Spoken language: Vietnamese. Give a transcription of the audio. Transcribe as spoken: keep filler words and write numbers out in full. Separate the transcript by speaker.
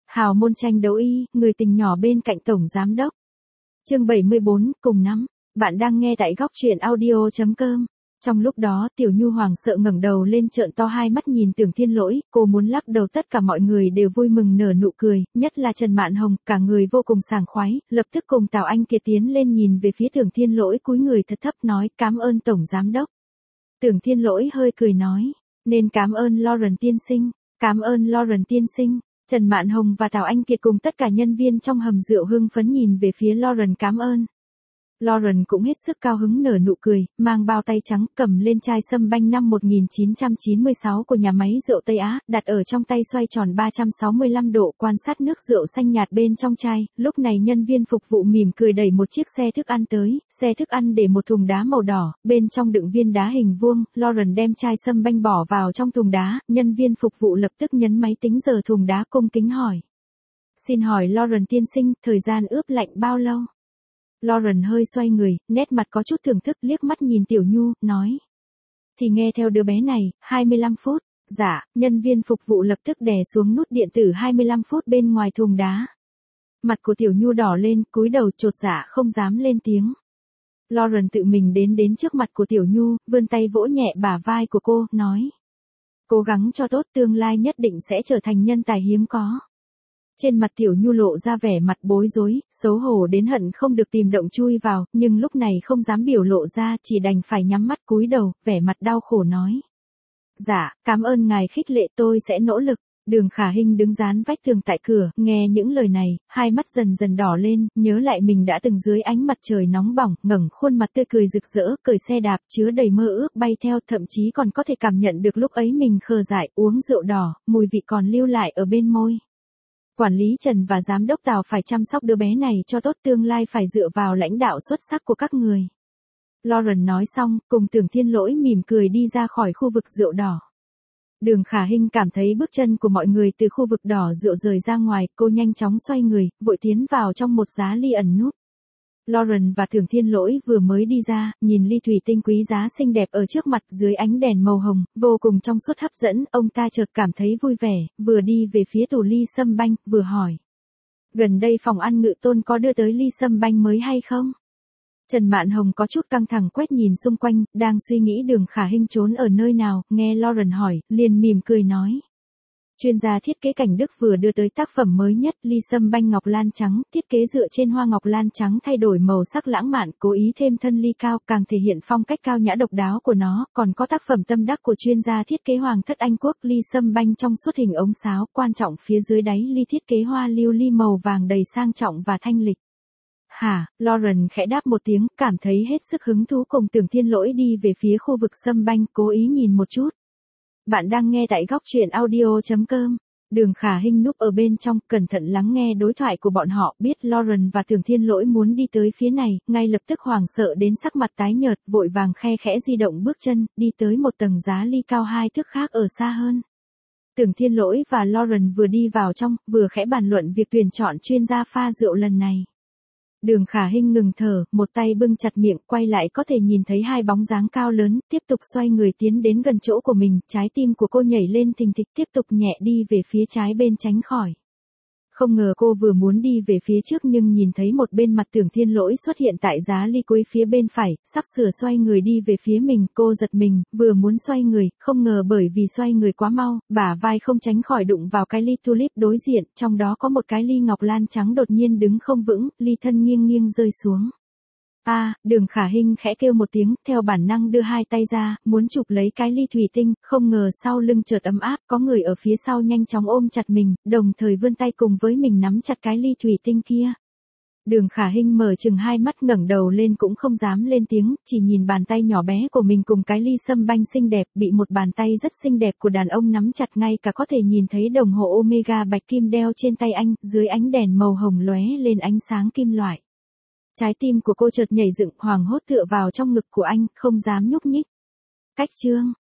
Speaker 1: Hào môn tranh đấu y, người tình nhỏ bên cạnh tổng giám đốc. Chương bảy mươi bốn, cùng năm. Bạn đang nghe tại góc truyện audio chấm com. Trong lúc đó, Tiểu Nhu hoảng sợ ngẩng đầu lên trợn to hai mắt nhìn Tưởng Thiên Lỗi, cô muốn lắc đầu, tất cả mọi người đều vui mừng nở nụ cười, nhất là Trần Mạn Hồng, cả người vô cùng sảng khoái, lập tức cùng Tào Anh Kiệt tiến lên nhìn về phía Tưởng Thiên Lỗi, cúi người thật thấp nói, cảm ơn tổng giám đốc. Tưởng Thiên Lỗi hơi cười nói, nên cảm ơn Lauren tiên sinh, cảm ơn Lauren tiên sinh. Trần Mạn Hồng và Tào Anh Kiệt cùng tất cả nhân viên trong hầm rượu hưng phấn nhìn về phía Lauren cảm ơn. Lauren cũng hết sức cao hứng nở nụ cười, mang bao tay trắng, cầm lên chai sâm banh năm một nghìn chín trăm chín mươi sáu của nhà máy rượu Tây Á, đặt ở trong tay xoay tròn ba trăm sáu mươi lăm độ, quan sát nước rượu xanh nhạt bên trong chai. Lúc này nhân viên phục vụ mỉm cười đẩy một chiếc xe thức ăn tới, xe thức ăn để một thùng đá màu đỏ, bên trong đựng viên đá hình vuông. Lauren đem chai sâm banh bỏ vào trong thùng đá, nhân viên phục vụ lập tức nhấn máy tính giờ thùng đá, cung kính hỏi. Xin hỏi Lauren tiên sinh, thời gian ướp lạnh bao lâu? Lauren hơi xoay người, nét mặt có chút thưởng thức, liếc mắt nhìn Tiểu Nhu, nói. Thì nghe theo đứa bé này, hai mươi lăm phút. Dạ, nhân viên phục vụ lập tức đè xuống nút điện tử hai mươi lăm phút bên ngoài thùng đá. Mặt của Tiểu Nhu đỏ lên, cúi đầu chột dạ không dám lên tiếng. Lauren tự mình đến đến trước mặt của Tiểu Nhu, vươn tay vỗ nhẹ bả vai của cô, nói. Cố gắng cho tốt, tương lai nhất định sẽ trở thành nhân tài hiếm có. Trên mặt Tiểu Nhu lộ ra vẻ mặt bối rối, xấu hổ đến hận không được tìm động chui vào, nhưng lúc này không dám biểu lộ ra, chỉ đành phải nhắm mắt cúi đầu, vẻ mặt đau khổ nói. Dạ, cảm ơn ngài khích lệ, tôi sẽ nỗ lực. Đường Khả Hinh đứng dán vách tường tại cửa, nghe những lời này, hai mắt dần dần đỏ lên, nhớ lại mình đã từng dưới ánh mặt trời nóng bỏng, ngẩng khuôn mặt tươi cười rực rỡ, cởi xe đạp chứa đầy mơ ước bay theo, thậm chí còn có thể cảm nhận được lúc ấy mình khờ dại, uống rượu đỏ, mùi vị còn lưu lại ở bên môi. Quản lý Trần và giám đốc Tào phải chăm sóc đứa bé này cho tốt, tương lai phải dựa vào lãnh đạo xuất sắc của các người. Lauren nói xong, cùng Tưởng Thiên Lỗi mỉm cười đi ra khỏi khu vực rượu đỏ. Đường Khả Hinh cảm thấy bước chân của mọi người từ khu vực đỏ rượu rời ra ngoài, cô nhanh chóng xoay người, vội tiến vào trong một giá ly ẩn núp. Lauren và Tưởng Thiên Lỗi vừa mới đi ra, nhìn ly thủy tinh quý giá xinh đẹp ở trước mặt dưới ánh đèn màu hồng, vô cùng trong suốt hấp dẫn, ông ta chợt cảm thấy vui vẻ, vừa đi về phía tủ ly sâm banh, vừa hỏi. Gần đây phòng ăn Ngự Tôn có đưa tới ly sâm banh mới hay không? Trần Mạn Hồng có chút căng thẳng quét nhìn xung quanh, đang suy nghĩ Đường Khả Hinh trốn ở nơi nào, nghe Lauren hỏi, liền mỉm cười nói. Chuyên gia thiết kế cảnh Đức vừa đưa tới tác phẩm mới nhất, ly sâm banh ngọc lan trắng, thiết kế dựa trên hoa ngọc lan trắng thay đổi màu sắc lãng mạn, cố ý thêm thân ly cao, càng thể hiện phong cách cao nhã độc đáo của nó, còn có tác phẩm tâm đắc của chuyên gia thiết kế Hoàng thất Anh Quốc, ly sâm banh trong suốt hình ống sáo, quan trọng phía dưới đáy ly thiết kế hoa lưu ly màu vàng đầy sang trọng và thanh lịch. Hả, Lauren khẽ đáp một tiếng, cảm thấy hết sức hứng thú cùng Tưởng Thiên Lỗi đi về phía khu vực sâm banh, cố ý nhìn một chút. Bạn đang nghe tại góc truyện audio chấm com. Đường Khả Hinh núp ở bên trong, cẩn thận lắng nghe đối thoại của bọn họ, biết Lauren và Tưởng Thiên Lỗi muốn đi tới phía này, ngay lập tức hoảng sợ đến sắc mặt tái nhợt, vội vàng khe khẽ di động bước chân, đi tới một tầng giá ly cao hai thước khác ở xa hơn. Tưởng Thiên Lỗi và Lauren vừa đi vào trong, vừa khẽ bàn luận việc tuyển chọn chuyên gia pha rượu lần này. Đường Khả Hinh ngừng thở, một tay bưng chặt miệng, quay lại có thể nhìn thấy hai bóng dáng cao lớn, tiếp tục xoay người tiến đến gần chỗ của mình, trái tim của cô nhảy lên thình thịch, tiếp tục nhẹ đi về phía trái bên tránh khỏi. Không ngờ cô vừa muốn đi về phía trước nhưng nhìn thấy một bên mặt Tưởng Thiên Lỗi xuất hiện tại giá ly cuối phía bên phải, sắp sửa xoay người đi về phía mình, cô giật mình, vừa muốn xoay người, không ngờ bởi vì xoay người quá mau, bả vai không tránh khỏi đụng vào cái ly tulip đối diện, trong đó có một cái ly ngọc lan trắng đột nhiên đứng không vững, ly thân nghiêng nghiêng rơi xuống. A, à, Đường Khả Hinh khẽ kêu một tiếng, theo bản năng đưa hai tay ra, muốn chụp lấy cái ly thủy tinh, không ngờ sau lưng chợt ấm áp, có người ở phía sau nhanh chóng ôm chặt mình, đồng thời vươn tay cùng với mình nắm chặt cái ly thủy tinh kia. Đường Khả Hinh mở chừng hai mắt ngẩng đầu lên cũng không dám lên tiếng, chỉ nhìn bàn tay nhỏ bé của mình cùng cái ly sâm banh xinh đẹp, bị một bàn tay rất xinh đẹp của đàn ông nắm chặt, ngay cả có thể nhìn thấy đồng hồ Omega bạch kim đeo trên tay anh, dưới ánh đèn màu hồng lóe lên ánh sáng kim loại. Trái tim của cô chợt nhảy dựng, hoảng hốt tựa vào trong ngực của anh, không dám nhúc nhích. Cách chương